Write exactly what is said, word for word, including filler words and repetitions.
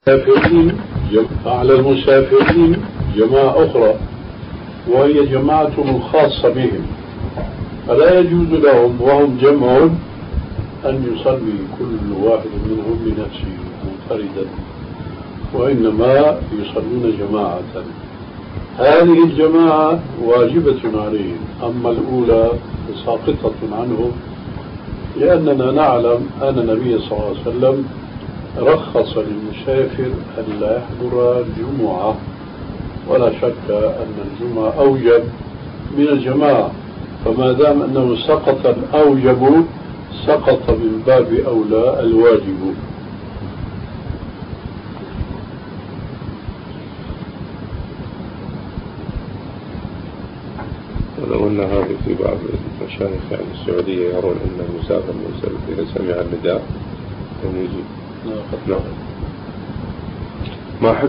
المسافرين على المسافرين جماعة أخرى وهي جماعتهم الخاصة بهم، فلا يجوز لهم وهم جمع أن يصلي كل واحد منهم بنفسه منفردا، وإنما يصلون جماعة. هذه الجماعة واجبة عليهم، أما الأولى ساقطة عنهم، لأننا نعلم أن النبي صلى الله عليه وسلم رخص للمسافر أن لا يحضر الجمعة، ولا شك أن الجمعة أوجب من الجماعة، فما دام أنه سقط الأوجب سقط من باب أولى الواجب. ولو أن هذا في بعض المشايخ يعني السعودية يرون أن المسافر إذا سمع النداء أن يجيب. نعم. ما